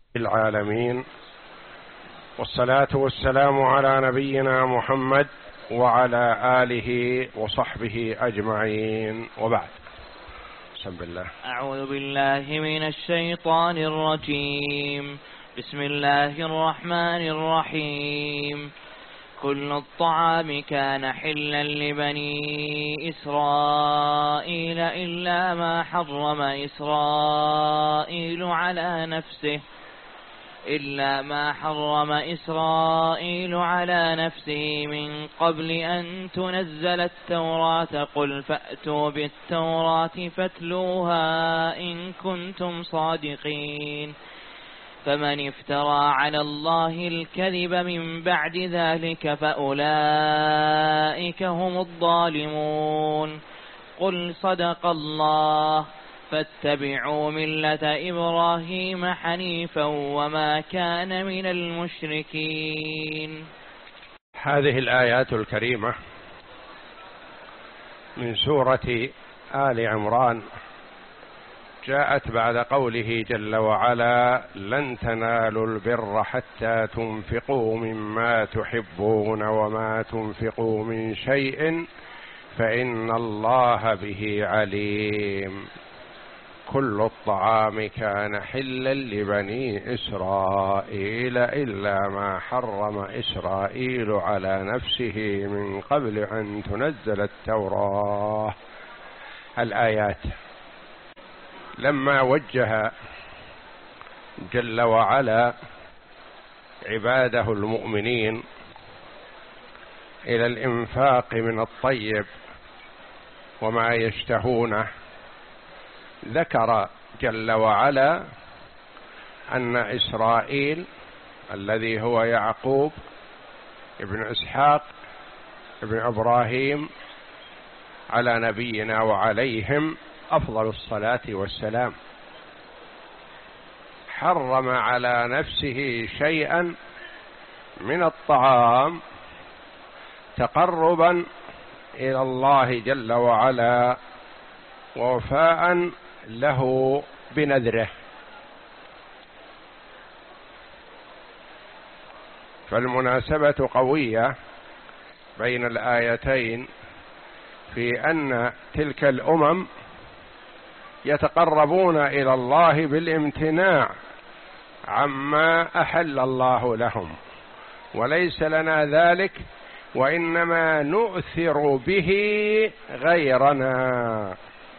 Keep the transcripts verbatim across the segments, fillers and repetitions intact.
العالمين، والصلاة والسلام على نبينا محمد وعلى آله وصحبه أجمعين، وبعد. بسم الله. أعوذ بالله من الشيطان الرجيم. بسم الله الرحمن الرحيم. كل الطعام كان حلا لبني إسرائيل إلا ما حرم إسرائيل على نفسه إلا ما حرم إسرائيل على نفسه من قبل أن تنزل التوراة. قل فأتوا بالتوراة فاتلوها إن كنتم صادقين. فمن افترى على الله الكذب من بعد ذلك فأولئك هم الظالمون. قل صدق الله فاتبعوا ملة إبراهيم حنيفا وما كان من المشركين. هذه الآيات الكريمة من سورة آل عمران جاءت بعد قوله جل وعلا: لن تنالوا البر حتى تنفقوا مما تحبون وما تنفقوا من شيء فإن الله به عليم. كل الطعام كان حلا لبني إسرائيل إلا ما حرم إسرائيل على نفسه من قبل أن تنزل التوراة. الآيات لما وجه جل وعلا عباده المؤمنين إلى الإنفاق من الطيب وما يشتهونه، ذكر جل وعلا أن إسرائيل الذي هو يعقوب ابن إسحاق ابن إبراهيم على نبينا وعليهم أفضل الصلاة والسلام، حرم على نفسه شيئا من الطعام تقربا إلى الله جل وعلا ووفاء له بنذره. فالمناسبة قوية بين الآيتين في أن تلك الأمم يتقربون إلى الله بالامتناع عما أحل الله لهم، وليس لنا ذلك، وإنما نؤثر به غيرنا،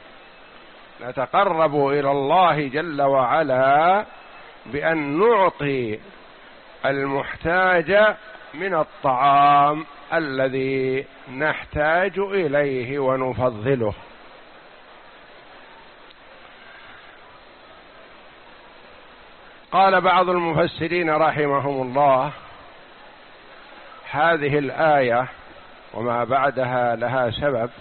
نتقرب إلى الله جل وعلا بأن نعطي المحتاج من الطعام الذي نحتاج إليه ونفضله. قال بعض المفسرين رحمهم الله: هذه الآية وما بعدها لها سبب،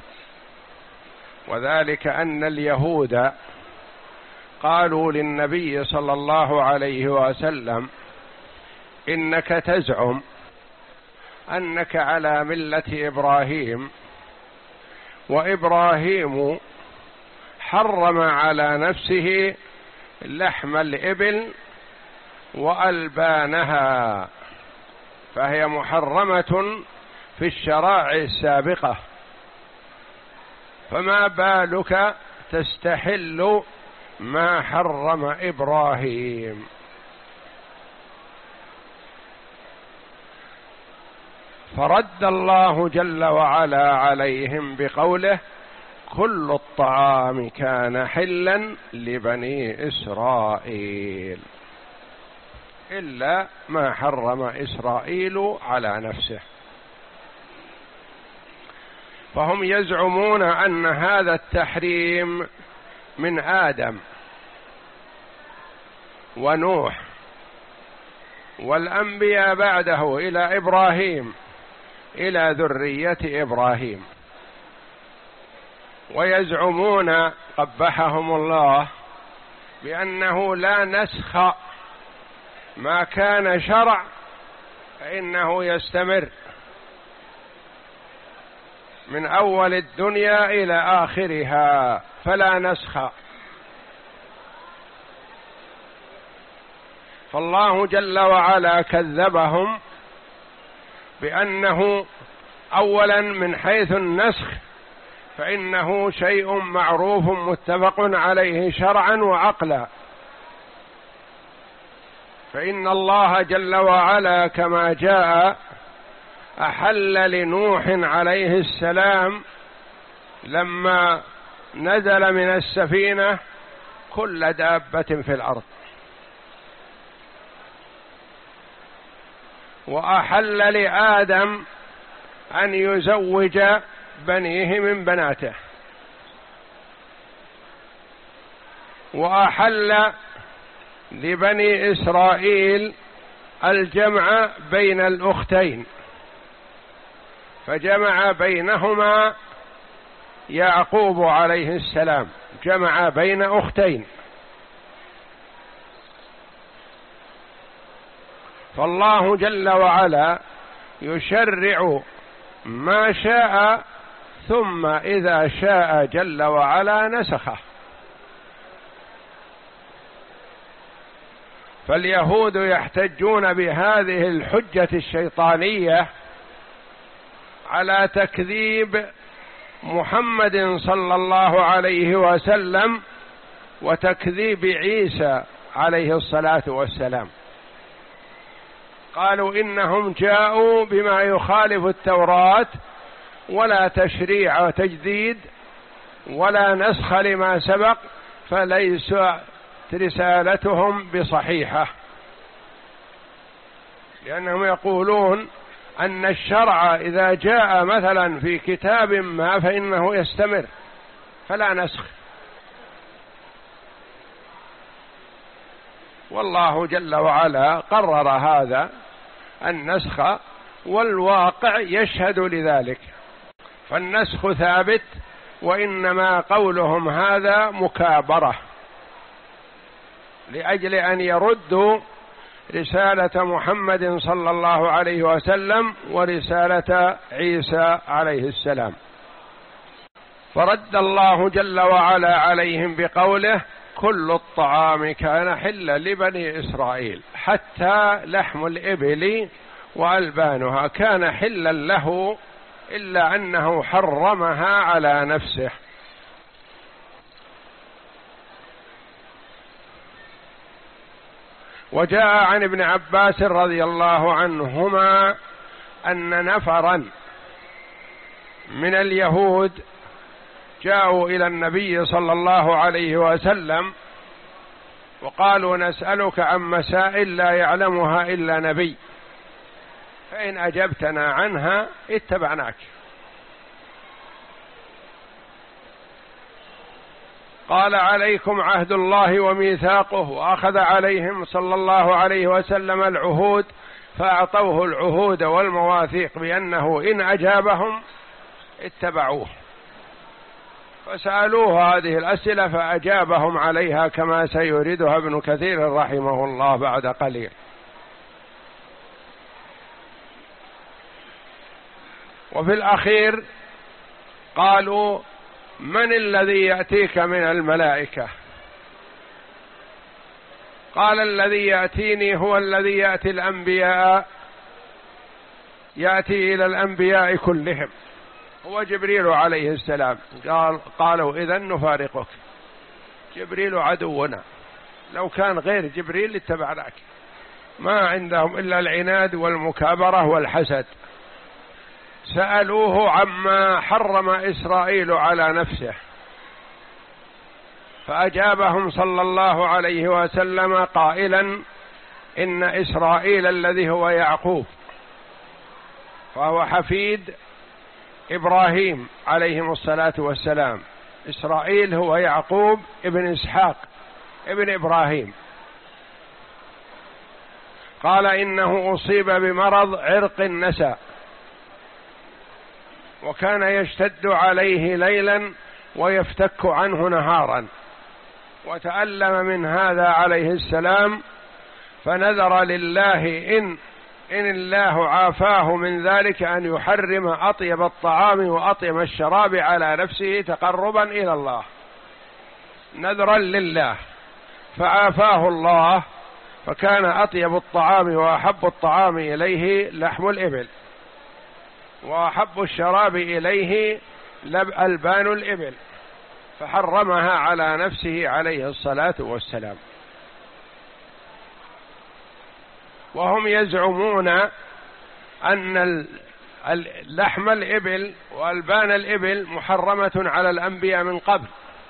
وذلك أن اليهود قالوا للنبي صلى الله عليه وسلم: إنك تزعم أنك على ملة إبراهيم، وإبراهيم حرم على نفسه لحم الإبل وألبانها، فهي محرمة في الشرائع السابقة، فما بالك تستحل ما حرم إبراهيم؟ فرد الله جل وعلا عليهم بقوله: كل الطعام كان حلا لبني إسرائيل إلا ما حرم إسرائيل على نفسه. فهم يزعمون أن هذا التحريم من آدم ونوح والأنبياء بعده إلى إبراهيم إلى ذرية إبراهيم، ويزعمون قبحهم الله بأنه لا نسخ، ما كان شرع فإنه يستمر من أول الدنيا إلى آخرها فلا نسخ. فالله جل وعلا كذبهم بأنه أولا من حيث النسخ فإنه شيء معروف متفق عليه شرعا وعقلا، فإن الله جل وعلا كما جاء أحل لنوح عليه السلام لما نزل من السفينة كل دابة في الأرض، وأحل لآدم أن يزوج بنيه من بناته، وأحل لبني إسرائيل الجمع بين الأختين، فجمع بينهما يعقوب عليه السلام، جمع بين أختين. فالله جل وعلا يشرع ما شاء ثم إذا شاء جل وعلا نسخه. فاليهود يحتجون بهذه الحجة الشيطانية على تكذيب محمد صلى الله عليه وسلم وتكذيب عيسى عليه الصلاة والسلام. قالوا إنهم جاءوا بما يخالف التوراة ولا تشريع وتجديد ولا نسخ لما سبق، فليس رسالتهم بصحيحة، لأنهم يقولون أن الشرع إذا جاء مثلا في كتاب ما فإنه يستمر فلا نسخ، والله جل وعلا قرر هذا النسخ والواقع يشهد لذلك، فالنسخ ثابت، وإنما قولهم هذا مكابرة لأجل أن يردوا رسالة محمد صلى الله عليه وسلم ورسالة عيسى عليه السلام. فرد الله جل وعلا عليهم بقوله: كل الطعام كان حلا لبني إسرائيل، حتى لحم الإبل وألبانها كان حلا له إلا أنه حرمها على نفسه. وجاء عن ابن عباس رضي الله عنهما أن نفرا من اليهود جاءوا إلى النبي صلى الله عليه وسلم وقالوا: نسألك عن مسائل لا يعلمها إلا نبي، فإن أجبتنا عنها اتبعناك. قال: عليكم عهد الله وميثاقه، وأخذ عليهم صلى الله عليه وسلم العهود، فأعطوه العهود والمواثيق بأنه إن أجابهم اتبعوه، فسألوه هذه الأسئلة فأجابهم عليها كما سيردها ابن كثير رحمه الله بعد قليل. وفي الأخير قالوا: من الذي يأتيك من الملائكة؟ قال: الذي يأتيني هو الذي يأتي الأنبياء، يأتي إلى الأنبياء كلهم، هو جبريل عليه السلام. قال قالوا: إذن نفارقك، جبريل عدونا، لو كان غير جبريل اتبعناك. ما عندهم إلا العناد والمكابرة والحسد. سألوه عما حرم إسرائيل على نفسه، فأجابهم صلى الله عليه وسلم قائلا: إن إسرائيل الذي هو يعقوب، فهو حفيد إبراهيم عليهم الصلاة والسلام. إسرائيل هو يعقوب ابن إسحاق ابن إبراهيم. قال: إنه أصيب بمرض عرق النسا، وكان يشتد عليه ليلا ويفتك عنه نهارا، وتألم من هذا عليه السلام، فنذر لله إن إن الله عافاه من ذلك أن يحرم أطيب الطعام وأطيب الشراب على نفسه تقربا إلى الله، نذرا لله، فعافاه الله فكان أطيب الطعام وأحب الطعام إليه لحم الإبل، وأحب الشراب إليه ألبان الإبل، فحرمها على نفسه عليه الصلاة والسلام. وهم يزعمون أن لحم الإبل وألبان الإبل محرمة على الأنبياء من قبل،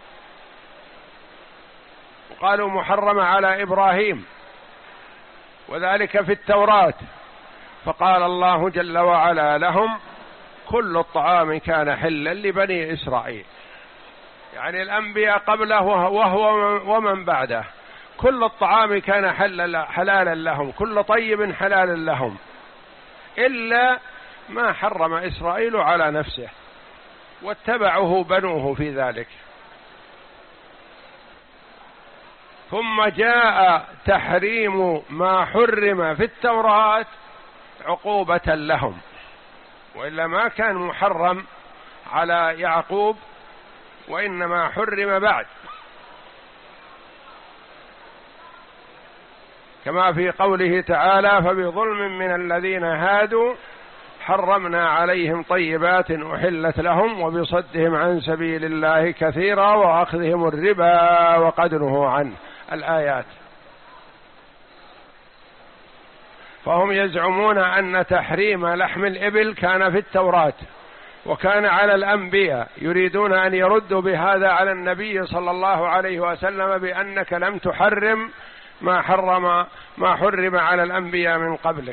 وقالوا محرمة على إبراهيم، وذلك في التوراة، فقال الله جل وعلا لهم: كل الطعام كان حلا لبني إسرائيل، يعني الأنبياء قبله وهو ومن بعده، كل الطعام كان حلالا لهم، كل طيب حلالا لهم، إلا ما حرم إسرائيل على نفسه، واتبعه بنوه في ذلك. ثم جاء تحريم ما حرم في التوراة عقوبة لهم، وإلا ما كان محرم على يعقوب، وإنما حرم بعد، كما في قوله تعالى: فبظلم من الذين هادوا حرمنا عليهم طيبات أحلت لهم وبصدهم عن سبيل الله كثيرا وأخذهم الربا وقد نهوا عنه، الآيات. فهم يزعمون أن تحريم لحم الإبل كان في التوراة وكان على الأنبياء، يريدون أن يردوا بهذا على النبي صلى الله عليه وسلم بأنك لم تحرم ما حرم ما حرم على الأنبياء من قبلك.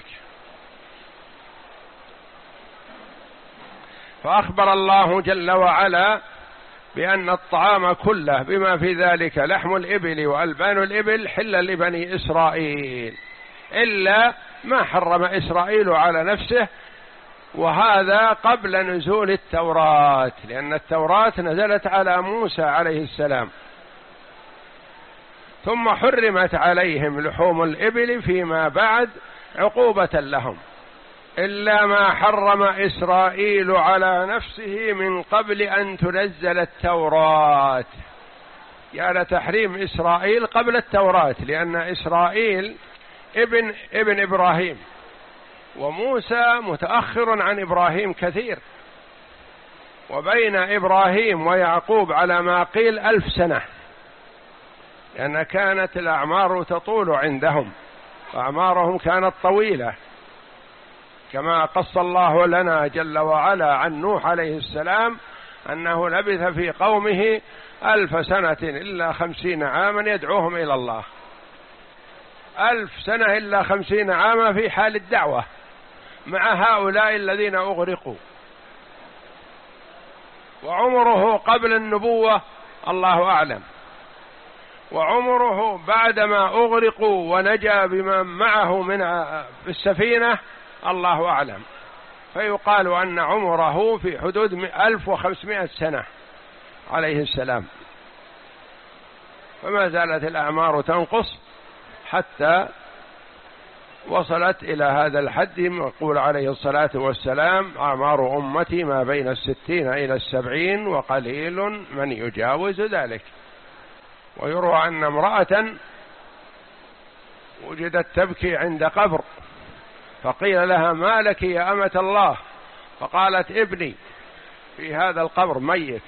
فأخبر الله جل وعلا بأن الطعام كله بما في ذلك لحم الإبل وألبان الإبل حلا لبني إسرائيل، إلا ما حرم إسرائيل على نفسه، وهذا قبل نزول التوراة، لأن التوراة نزلت على موسى عليه السلام، ثم حرمت عليهم لحوم الإبل فيما بعد عقوبة لهم، إلا ما حرم إسرائيل على نفسه من قبل أن تنزل التوراة. يعني تحريم إسرائيل قبل التوراة، لأن إسرائيل ابن ابن إبراهيم، وموسى متأخر عن إبراهيم كثير، وبين إبراهيم ويعقوب على ما قيل ألف سنة، لأن كانت الأعمار تطول عندهم، وأعمارهم كانت طويلة، كما قص الله لنا جل وعلا عن نوح عليه السلام أنه لبث في قومه ألف سنة إلا خمسين عاما يدعوهم إلى الله، ألف سنة إلا خمسين عاما في حال الدعوة مع هؤلاء الذين أغرقوا. وعمره قبل النبوة الله أعلم، وعمره بعدما أغرقوا ونجا بمن معه من في السفينة الله أعلم، فيقال أن عمره في حدود ألف وخمسمائة سنة عليه السلام، فما زالت الأعمار تنقص حتى وصلت إلى هذا الحد. يقول عليه الصلاة والسلام: أعمار أمتي ما بين الستين إلى السبعين وقليل من يجاوز ذلك. ويروى أن امرأة وجدت تبكي عند قبر، فقيل لها: ما لك يا أمة الله؟ فقالت: ابني في هذا القبر ميت.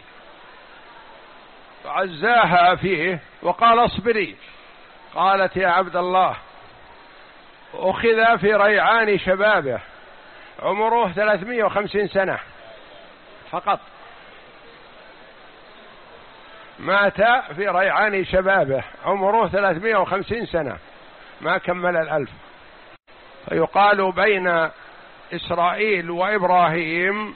فعزاها فيه وقال: اصبري. قالت: يا عبد الله، أخذ في ريعان شبابه، عمره ثلاثمائة وخمسين سنة فقط، مات في ريعان شبابه عمره ثلاثمائة وخمسين سنة، ما كمل الألف. فيقال بين إسرائيل وإبراهيم،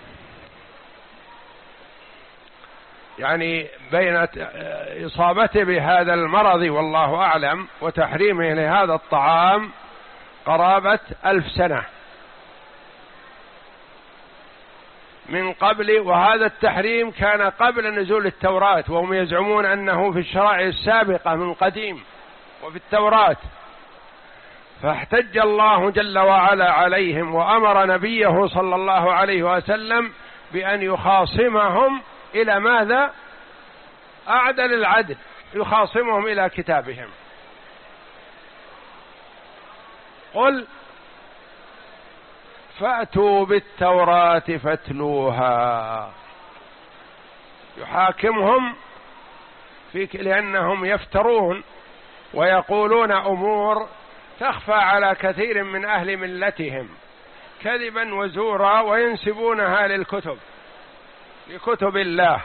يعني بين إصابته بهذا المرض والله أعلم وتحريمه لهذا الطعام قرابة ألف سنة من قبل، وهذا التحريم كان قبل نزول التوراة، وهم يزعمون أنه في الشرائع السابقة من قديم وفي التوراة. فاحتج الله جل وعلا عليهم وأمر نبيه صلى الله عليه وسلم بأن يخاصمهم إلى ماذا؟ أعدل العدل، يخاصمهم إلى كتابهم. قل فأتوا بالتوراة فاتلوها. يحاكمهم فيك لأنهم يفترون ويقولون أمور تخفى على كثير من أهل ملتهم كذبا وزورا، وينسبونها للكتب لكتب الله.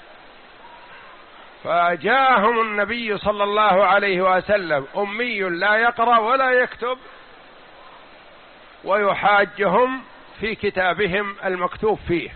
فجاءهم النبي صلى الله عليه وسلم أمي لا يقرأ ولا يكتب، ويحاجهم في كتابهم المكتوب فيه.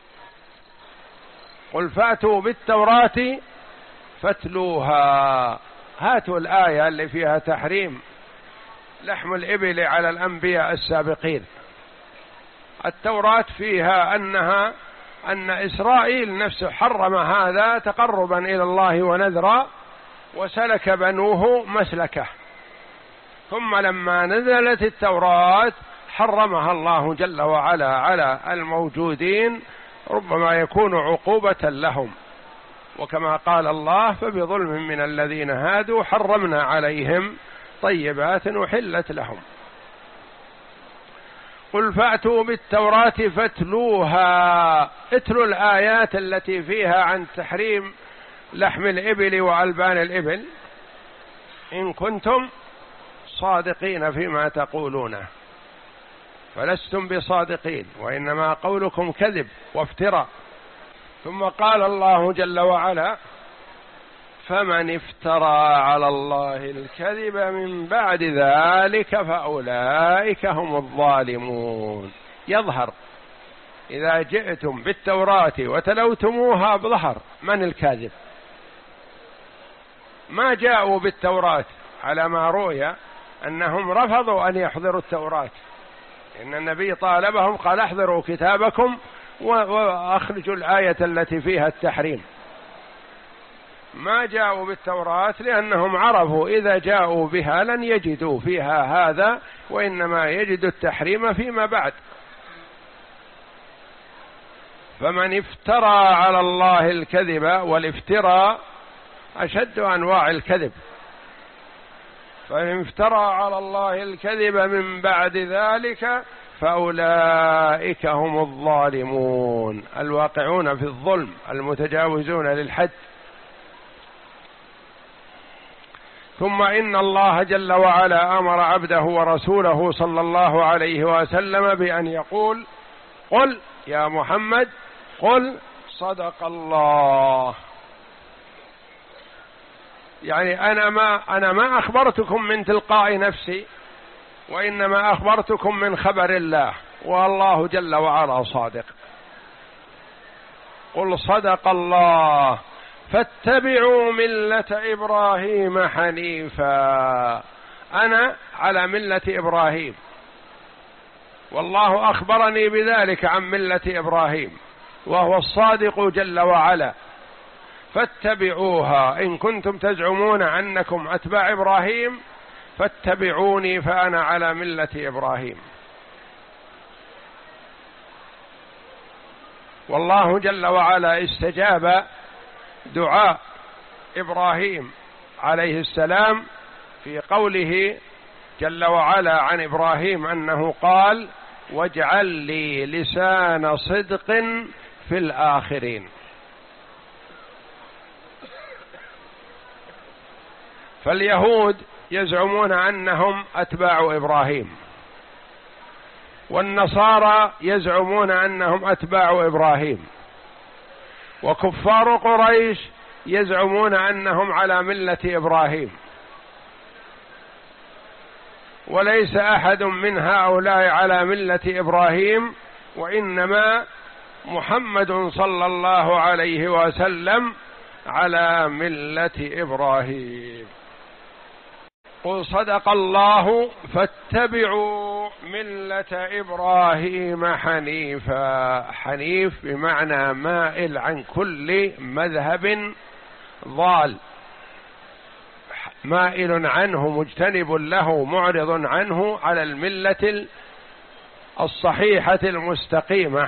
قل فأتوا بالتوراة فاتلوها. هاتوا الآية اللي فيها تحريم لحم الإبل على الأنبياء السابقين. التوراة فيها أنها أن إسرائيل نفسه حرم هذا تقربا إلى الله ونذرا، وسلك بنوه مسلكه، ثم لما نزلت التوراة حرمها الله جل وعلا على الموجودين، ربما يكون عقوبة لهم. وكما قال الله فبظلم من الذين هادوا حرمنا عليهم طيبات أحلت لهم. قل فأتوا بالتوراة فاتلوها. اتلوا الآيات التي فيها عن تحريم لحم الإبل وألبان الإبل إن كنتم صادقين فيما تقولونه، فلستم بصادقين وإنما قولكم كذب وافتراء. ثم قال الله جل وعلا فمن افترى على الله الكذب من بعد ذلك فأولئك هم الظالمون. يظهر إذا جئتم بالتوراة وتلوتموها بظهر من الكاذب. ما جاءوا بالتوراة على ما روي أنهم رفضوا أن يحضروا التوراة، إن النبي طالبهم قال احضروا كتابكم وأخرجوا الآية التي فيها التحريم. ما جاءوا بالتوراة لأنهم عرفوا إذا جاءوا بها لن يجدوا فيها هذا، وإنما يجدوا التحريم فيما بعد. فمن افترى على الله الكذب، والافتراء أشد أنواع الكذب، فمن افترى على الله الكذب من بعد ذلك فأولئك هم الظالمون الواقعون في الظلم المتجاوزون للحد. ثم إن الله جل وعلا أمر عبده ورسوله صلى الله عليه وسلم بأن يقول قل يا محمد قل صدق الله. يعني أنا ما أنا ما أخبرتكم من تلقاء نفسي، وإنما أخبرتكم من خبر الله، والله جل وعلا صادق. قل صدق الله فاتبعوا ملة إبراهيم حنيفا. أنا على ملة إبراهيم، والله أخبرني بذلك عن ملة إبراهيم، وهو الصادق جل وعلا. فاتبعوها إن كنتم تزعمون أنكم أتباع إبراهيم، فاتبعوني فأنا على ملة إبراهيم. والله جل وعلا استجاب دعاء إبراهيم عليه السلام في قوله جل وعلا عن إبراهيم أنه قال واجعل لي لسان صدق في الآخرين. فاليهود يزعمون أنهم أتباع إبراهيم، والنصارى يزعمون أنهم أتباع إبراهيم، وكفار قريش يزعمون أنهم على ملة إبراهيم. وليس أحد من هؤلاء على ملة إبراهيم، وإنما محمد صلى الله عليه وسلم على ملة إبراهيم. قل صدق الله فاتبعوا ملة إبراهيم حنيفا. حنيف بمعنى مائل عن كل مذهب ضال، مائل عنه مجتنب له معرض عنه، على الملة الصحيحة المستقيمة.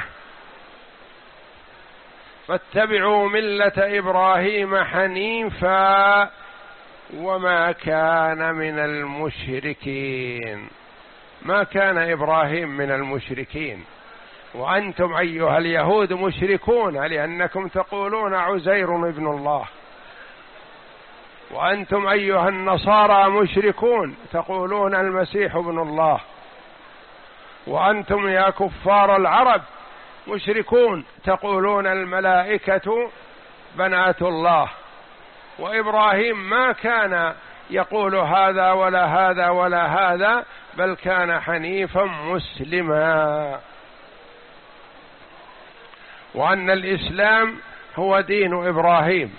فاتبعوا ملة إبراهيم حنيفا وما كان من المشركين. ما كان إبراهيم من المشركين، وأنتم أيها اليهود مشركون لأنكم تقولون عزير ابن الله، وأنتم أيها النصارى مشركون تقولون المسيح ابن الله، وأنتم يا كفار العرب مشركون تقولون الملائكة بنات الله. وإبراهيم ما كان يقول هذا ولا هذا ولا هذا، بل كان حنيفا مسلما، وأن الإسلام هو دين إبراهيم،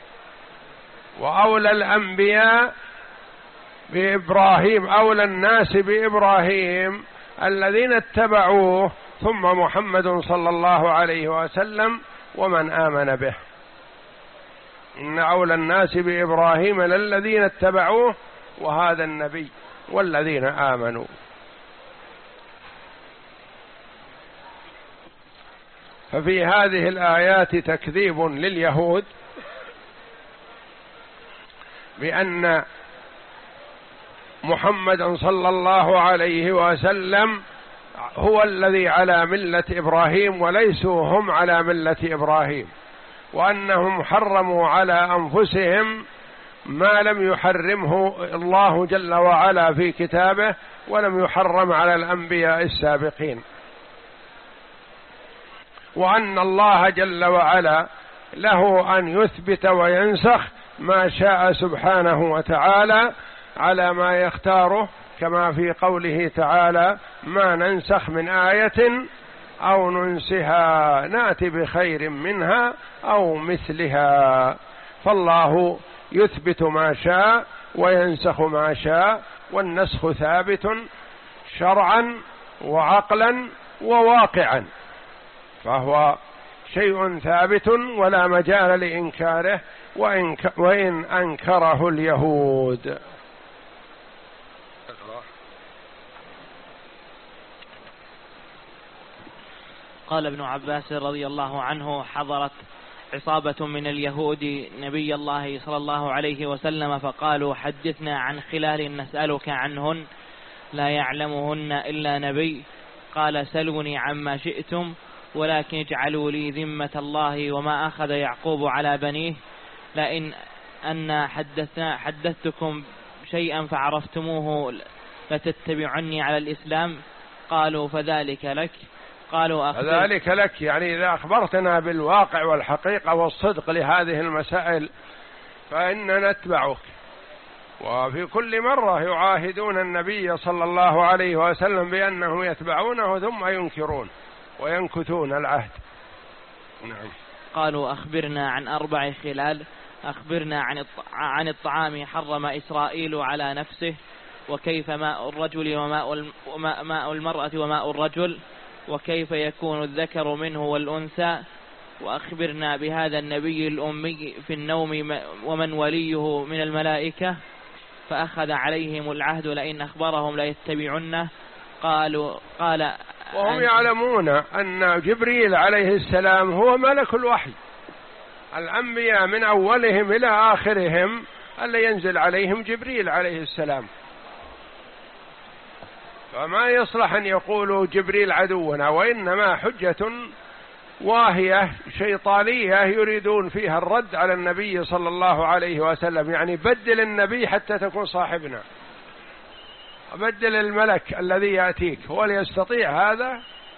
وأولى الأنبياء بإبراهيم، أولى الناس بإبراهيم الذين اتبعوه، ثم محمد صلى الله عليه وسلم ومن آمن به. إن أولى الناس بإبراهيم للذين اتبعوه وهذا النبي والذين آمنوا. ففي هذه الآيات تكذيب لليهود بأن محمد صلى الله عليه وسلم هو الذي على ملة إبراهيم وليسوا هم على ملة إبراهيم، وأنهم حرموا على أنفسهم ما لم يحرمه الله جل وعلا في كتابه ولم يحرم على الأنبياء السابقين، وأن الله جل وعلا له أن يثبت وينسخ ما شاء سبحانه وتعالى على ما يختاره، كما في قوله تعالى: ما ننسخ من آية أو ننسها نأتي بخير منها أو مثلها. فالله يثبت ما شاء وينسخ ما شاء، والنسخ ثابت شرعا وعقلا وواقعا، فهو شيء ثابت ولا مجال لإنكاره وإن, وإن أنكره اليهود. قال ابن عباس رضي الله عنه: حضرت عصابة من اليهود نبي الله صلى الله عليه وسلم فقالوا: حدثنا عن خلال نسألك عنهن لا يعلمهن إلا نبي. قال: سلوني عما شئتم، ولكن اجعلوا لي ذمة الله وما أخذ يعقوب على بنيه، لئن أن حدثنا حدثتكم شيئا فعرفتموه لتتبعني على الإسلام. قالوا: فذلك لك. قالوا: فذلك لك، يعني إذا أخبرتنا بالواقع والحقيقة والصدق لهذه المسائل فإننا نتبعك. وفي كل مرة يعاهدون النبي صلى الله عليه وسلم بأنهم يتبعونه ثم ينكرون وينكثون العهد. نعم. قالوا: أخبرنا عن أربع خلال. أخبرنا عن عن الطعام حرم إسرائيل على نفسه، وكيف ماء الرجل وماء ماء المرأة وماء الرجل، وكيف يكون الذكر منه والأنثى. وأخبرنا بهذا النبي الأمي في النوم ومن وليه من الملائكة. فأخذ عليهم العهد لئن أخبرهم ليتبعنه. قالوا قال وهم يعلمون أن جبريل عليه السلام هو ملك الوحي. الأنبياء من أولهم إلى آخرهم اللي ينزل عليهم جبريل عليه السلام، فما يصلح أن يقولوا جبريل عدونا، وإنما حجة واهية شيطانية يريدون فيها الرد على النبي صلى الله عليه وسلم، يعني بدل النبي حتى تكون صاحبنا، بدل الملك الذي يأتيك، هو اللي يستطيع هذا.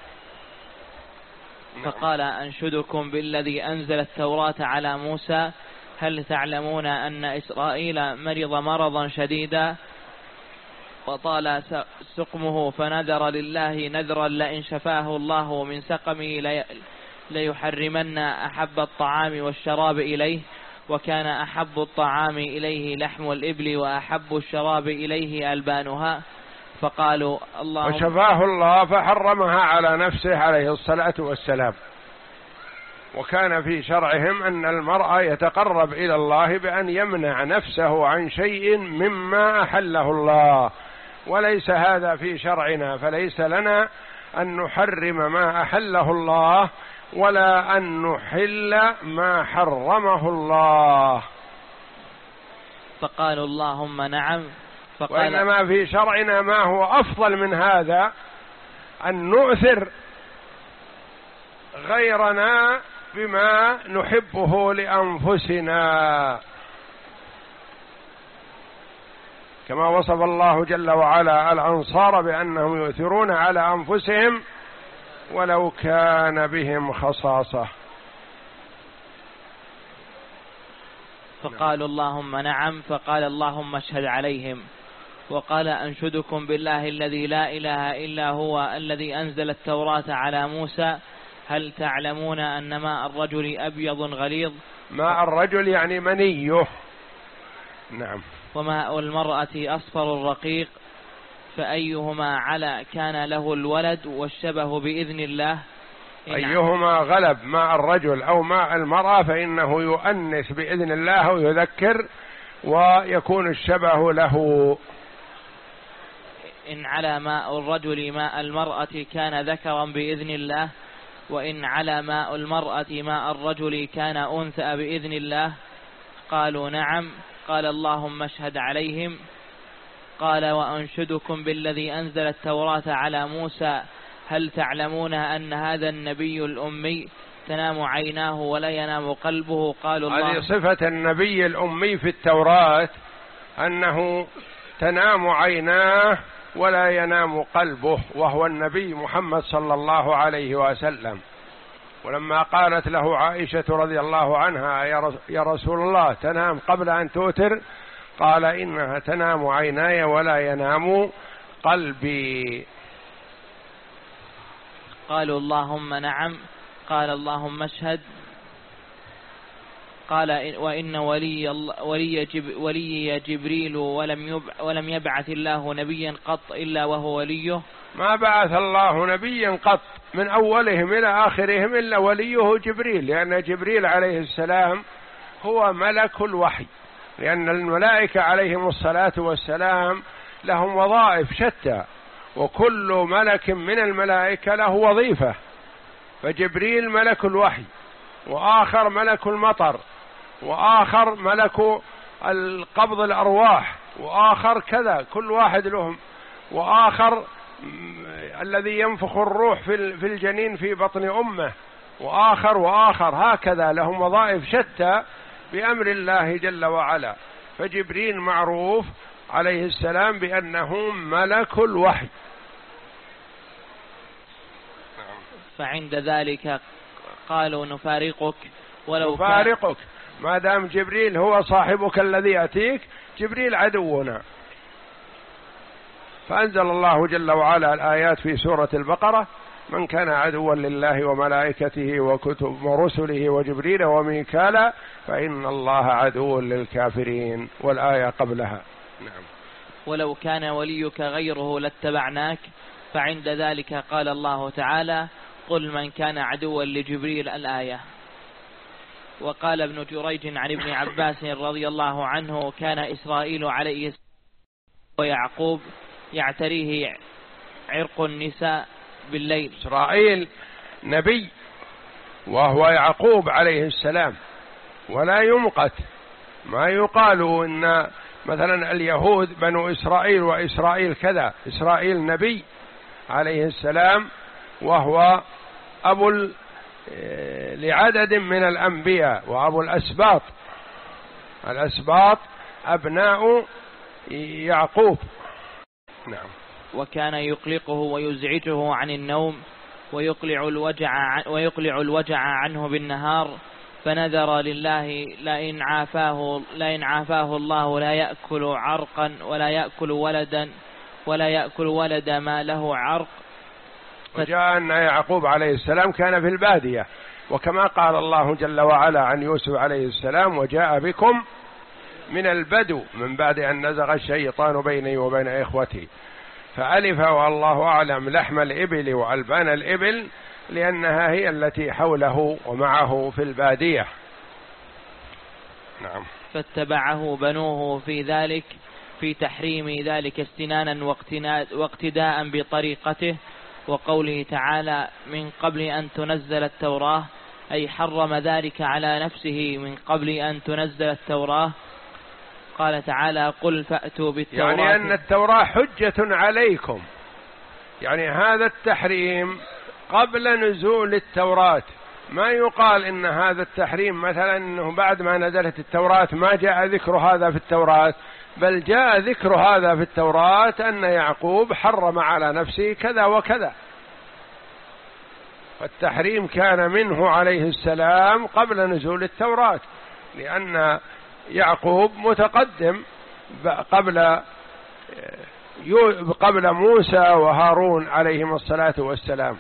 فقال: أنشدكم بالذي أنزل التوراة على موسى، هل تعلمون أن إسرائيل مرض مرضا شديدا وطال سقمه فنذر لله نذرا لئن شفاه الله من سقمه ليحرمن أحب الطعام والشراب إليه، وكان أحب الطعام إليه لحم الإبل وأحب الشراب إليه ألبانها. فقالوا: اللهم وشفاه الله فحرمها على نفسه عليه الصلاة والسلام. وكان في شرعهم أن المرء يتقرب إلى الله بأن يمنع نفسه عن شيء مما أحله الله، وليس هذا في شرعنا، فليس لنا أن نحرم ما أحله الله ولا أن نحل ما حرمه الله. فقالوا: اللهم نعم. وإنما في شرعنا ما هو أفضل من هذا، أن نؤثر غيرنا بما نحبه لأنفسنا، كما وصف الله جل وعلا الأنصار بأنهم يؤثرون على أنفسهم ولو كان بهم خصاصة. فقالوا اللهم نعم، فقال اللهم اشهد عليهم. وقال أنشدكم بالله الذي لا إله إلا هو الذي أنزل التوراة على موسى هل تعلمون أن ماء الرجل أبيض غليظ. ماء الرجل يعني منيه. نعم. وماء المرأة أصفر رقيق، فأيهما على كان له الولد والشبه بإذن الله. أيهما غلب ماء الرجل أو ماء المرأة فإنه يؤنس بإذن الله ويذكر ويكون الشبه له. إن على ماء الرجل ماء المرأة كان ذكرا بإذن الله، وإن على ماء المرأة ماء الرجل كان أنثى بإذن الله. قالوا نعم. قال اللهم اشهد عليهم. قال وأنشدكم بالذي أنزل التوراة على موسى هل تعلمون أن هذا النبي الأمي تنام عيناه ولا ينام قلبه. قالوا الله. هذه صفة النبي الأمي في التوراة، أنه تنام عيناه ولا ينام قلبه، وهو النبي محمد صلى الله عليه وسلم. ولما قالت له عائشة رضي الله عنها يا رسول الله تنام قبل أن توتر، قال إنها تنام عيناي ولا ينام قلبي. قالوا اللهم نعم. قال اللهم اشهد. قال وإن ولي, ولي, جب ولي جبريل ولم, يب ولم يبعث الله نبيا قط إلا وهو وليه. ما بعث الله نبيا قط من أولهم إلى آخرهم إلا وليه جبريل، لأن جبريل عليه السلام هو ملك الوحي، لأن الملائكة عليهم الصلاة والسلام لهم وظائف شتى، وكل ملك من الملائكة له وظيفة، فجبريل ملك الوحي، وآخر ملك المطر، وآخر ملك القبض الأرواح، وآخر كذا، كل واحد لهم، وآخر الذي ينفخ الروح في الجنين في بطن أمه، وآخر وآخر، هكذا لهم وظائف شتى بأمر الله جل وعلا. فجبريل معروف عليه السلام بأنه ملك الوحي. فعند ذلك قالوا نفارقك ولو نفارقك ما دام جبريل هو صاحبك الذي يأتيك، جبريل عدونا. فأنزل الله جل وعلا الآيات في سورة البقرة: من كان عدوا لله وملائكته وكتب ورسله وجبريل وميكالا فإن الله عدو للكافرين، والآية قبلها. نعم. ولو كان وليك غيره لاتبعناك. فعند ذلك قال الله تعالى: قل من كان عدوا لجبريل، الآية. وقال ابن جريج عن ابن عباس رضي الله عنه: كان إسرائيل عليه السلام ويعقوب يعتريه عرق النساء بالليل. إسرائيل نبي وهو يعقوب عليه السلام، ولا يمقت. ما يقال إن مثلا اليهود بنو إسرائيل وإسرائيل كذا، إسرائيل نبي عليه السلام، وهو أبو لعدد من الأنبياء وأبو الأسباط. الأسباط أبناء يعقوب. نعم. وكان يقلقه ويزعجه عن النوم ويقلع الوجع ويقلع الوجع عنه بالنهار، فنذر لله لئن عافاه لئن عافاه الله لا يأكل عرقا ولا يأكل ولدا ولا يأكل ولد ما له عرق. وجاء أن يعقوب عليه السلام كان في البادية، وكما قال الله جل وعلا عن يوسف عليه السلام: وجاء بكم من البدو من بعد أن نزغ الشيطان بيني وبين إخوتي. فألف والله أعلم لحم الإبل وألبان الإبل، لأنها هي التي حوله ومعه في البادية. نعم. فاتبعه بنوه في ذلك، في تحريم ذلك استنانا واقتداء بطريقته. وقوله تعالى: من قبل أن تنزل التوراة، أي حرم ذلك على نفسه من قبل أن تنزل التوراة. قال تعالى قل فأتوا بالتوراة. يعني أن التوراة حجة عليكم، يعني هذا التحريم قبل نزول التوراة. ما يقال إن هذا التحريم مثلا أنه بعد ما نزلت التوراة ما جاء ذكر هذا في التوراة، بل جاء ذكر هذا في التوراة أن يعقوب حرم على نفسه كذا وكذا. فالتحريم كان منه عليه السلام قبل نزول التوراة، لأن يعقوب متقدم قبل قبل موسى وهارون عليهم الصلاة والسلام.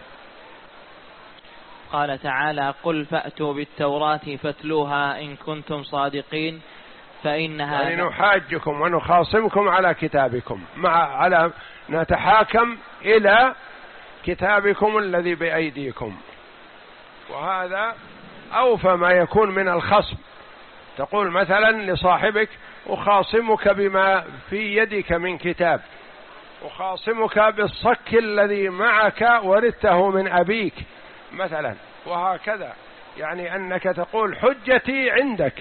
قال تعالى قل فأتوا بالتوراة فاتلوها إن كنتم صادقين فإنها يعني نحاجكم ونخاصمكم على كتابكم، مع على نتحاكم إلى كتابكم الذي بأيديكم. وهذا أوفى ما يكون من الخصم. تقول مثلا لصاحبك أخاصمك بما في يدك من كتاب، أخاصمك بالصك الذي معك ورثته من أبيك مثلا، وهكذا. يعني أنك تقول حجتي عندك،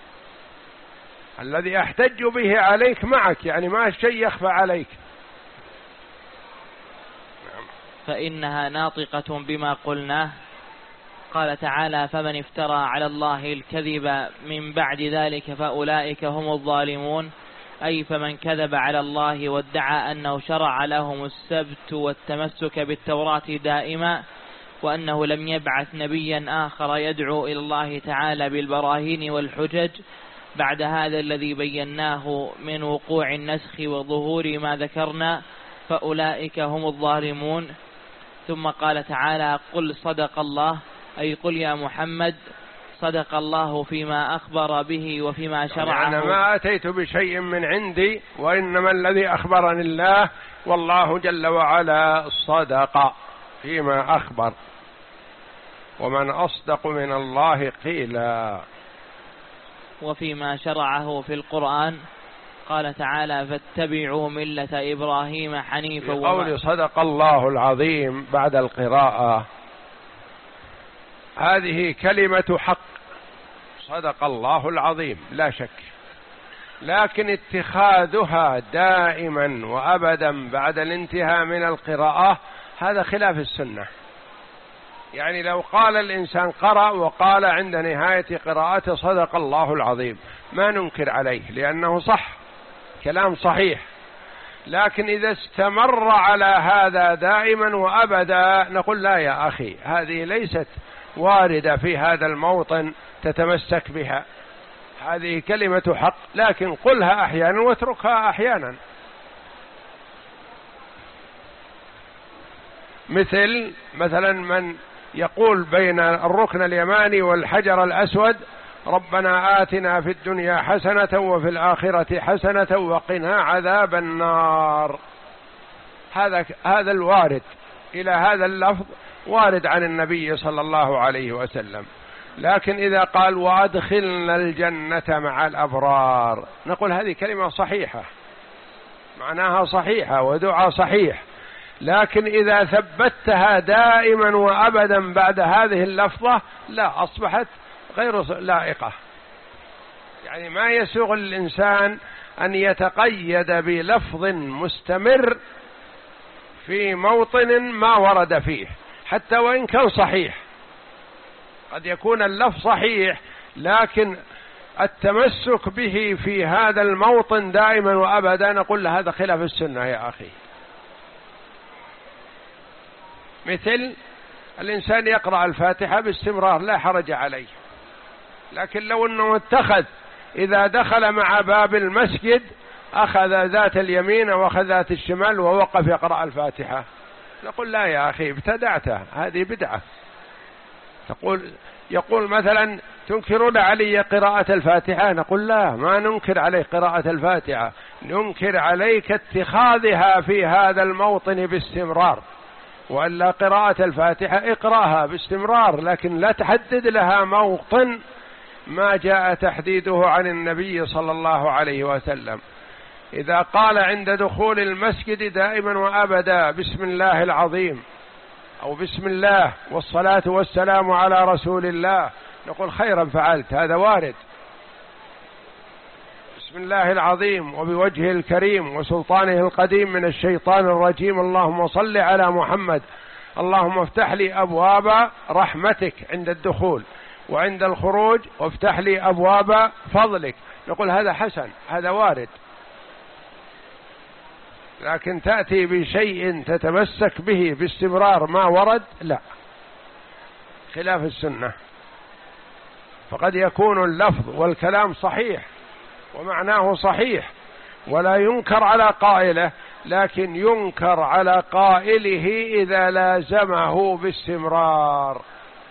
الذي أحتج به عليك معك، يعني ما شيء يخفى عليك. فإنها ناطقة بما قلناه. قال تعالى فمن افترى على الله الكذب من بعد ذلك فأولئك هم الظالمون، أي فمن كذب على الله وادعى أنه شرع لهم السبت والتمسك بالتوراة دائما، وأنه لم يبعث نبيا آخر يدعو إلى الله تعالى بالبراهين والحجج بعد هذا الذي بيناه من وقوع النسخ وظهور ما ذكرنا، فأولئك هم الظالمون. ثم قال تعالى قل صدق الله، أي قل يا محمد صدق الله فيما أخبر به وفيما شرعه. أنا ما أتيت بشيء من عندي، وإنما الذي أخبرني الله، والله جل وعلا صدق فيما أخبر، ومن أصدق من الله قيلا. وفيما شرعه في القرآن قال تعالى فاتبعوا ملة إبراهيم حنيفا. قول صدق الله العظيم بعد القراءة هذه كلمة حق، صدق الله العظيم لا شك، لكن اتخاذها دائما وأبدا بعد الانتهاء من القراءة هذا خلاف السنة. يعني لو قال الإنسان قرأ وقال عند نهاية قراءته صدق الله العظيم ما ننكر عليه، لأنه صح، كلام صحيح. لكن إذا استمر على هذا دائما وأبدا نقول لا يا أخي، هذه ليست واردة في هذا الموطن تتمسك بها، هذه كلمة حق، لكن قلها أحيانا واتركها أحيانا. مثل مثلا من يقول بين الركن اليماني والحجر الأسود ربنا آتنا في الدنيا حسنة وفي الآخرة حسنة وقنا عذاب النار، هذا هذا الوارد إلى هذا اللفظ وارد عن النبي صلى الله عليه وسلم. لكن إذا قال وأدخلنا الجنة مع الأبرار نقول هذه كلمة صحيحة، معناها صحيحة ودعاء صحيح، لكن إذا ثبتها دائما وأبدا بعد هذه اللفظة لا، أصبحت غير لائقة. يعني ما يسوغ الإنسان أن يتقيد بلفظ مستمر في موطن ما ورد فيه حتى وإن كان صحيح. قد يكون اللفظ صحيح لكن التمسك به في هذا الموطن دائما وأبدا نقول له هذا خلاف السنة يا أخي. مثل الإنسان يقرأ الفاتحة باستمرار لا حرج عليه، لكن لو أنه اتخذ إذا دخل مع باب المسجد أخذ ذات اليمين وأخذ ذات الشمال ووقف يقرأ الفاتحة نقول لا يا أخي ابتدعته، هذه بدعة. تقول يقول مثلا تنكرون علي قراءة الفاتحة، نقول لا، ما ننكر عليك قراءة الفاتحة، ننكر عليك اتخاذها في هذا الموطن باستمرار، وإلا قراءة الفاتحة اقرأها باستمرار، لكن لا تحدد لها موطن ما جاء تحديده عن النبي صلى الله عليه وسلم. إذا قال عند دخول المسجد دائما وأبدا بسم الله العظيم أو بسم الله والصلاة والسلام على رسول الله نقول خيرا فعلت، هذا وارد. بسم الله العظيم وبوجهه الكريم وسلطانه القديم من الشيطان الرجيم، اللهم صل على محمد، اللهم افتح لي أبواب رحمتك عند الدخول وعند الخروج، وافتح لي أبواب فضلك. يقول هذا حسن، هذا وارد. لكن تأتي بشيء تتمسك به باستمرار ما ورد، لا، خلاف السنة. فقد يكون اللفظ والكلام صحيح ومعناه صحيح ولا ينكر على قائله، لكن ينكر على قائله إذا لازمه باستمرار.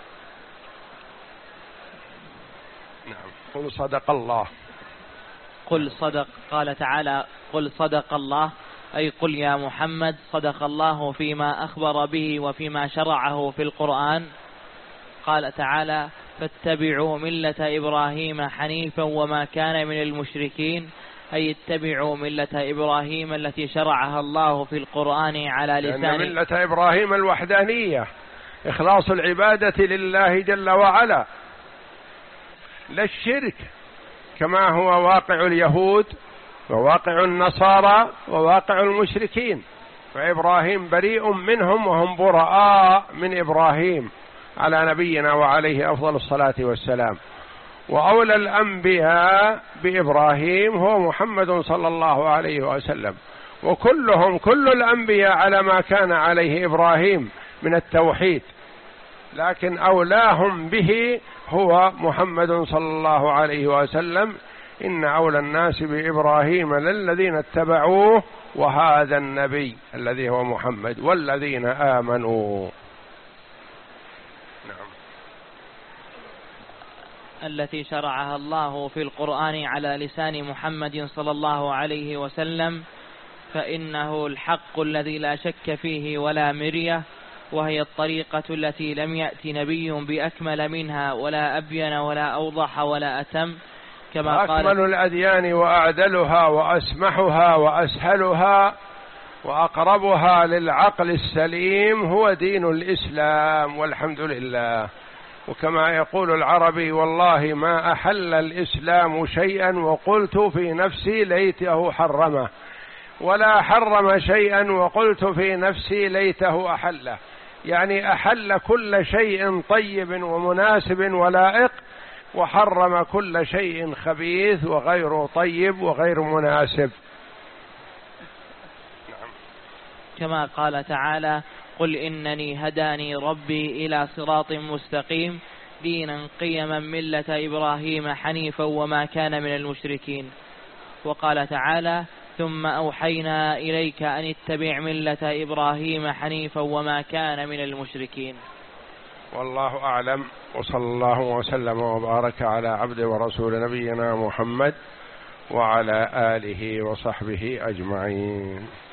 نعم. قل صدق الله. قل صدق، قال تعالى قل صدق الله، أي قل يا محمد صدق الله فيما أخبر به وفيما شرعه في القرآن. قال تعالى فاتبعوا ملة إبراهيم حنيفا وما كان من المشركين، أي اتبعوا ملة إبراهيم التي شرعها الله في القرآن على لسان. لأن ملة إبراهيم الوحدانية، إخلاص العبادة لله جل وعلا، لا الشرك كما هو واقع اليهود وواقع النصارى وواقع المشركين. فإبراهيم بريء منهم وهم براء من إبراهيم على نبينا وعليه أفضل الصلاة والسلام. وأولى الأنبياء بإبراهيم هو محمد صلى الله عليه وسلم، وكلهم كل الأنبياء على ما كان عليه إبراهيم من التوحيد، لكن أولاهم به هو محمد صلى الله عليه وسلم. إن أولى الناس بإبراهيم للذين اتبعوه وهذا النبي الذي هو محمد والذين آمنوا. نعم. التي شرعها الله في القرآن على لسان محمد صلى الله عليه وسلم، فإنه الحق الذي لا شك فيه ولا مرية، وهي الطريقة التي لم يأت نبي بأكمل منها ولا أبين ولا أوضح ولا أتم، كما قال أكمل الأديان وأعدلها وأسمحها وأسهلها وأقربها للعقل السليم هو دين الإسلام، والحمد لله. وكما يقول العربي والله ما أحل الإسلام شيئا وقلت في نفسي ليته حرمه، ولا حرم شيئا وقلت في نفسي ليته أحله. يعني أحل كل شيء طيب ومناسب ولائق، وحرم كل شيء خبيث وغير طيب وغير مناسب. نعم. كما قال تعالى قل إنني هداني ربي إلى صراط مستقيم دينا قيما ملة إبراهيم حنيفا وما كان من المشركين. وقال تعالى ثم أوحينا إليك أن اتبع ملة إبراهيم حنيفا وما كان من المشركين. والله أعلم، وصلى الله وسلم وبارك على عبد ورسول نبينا محمد وعلى آله وصحبه أجمعين.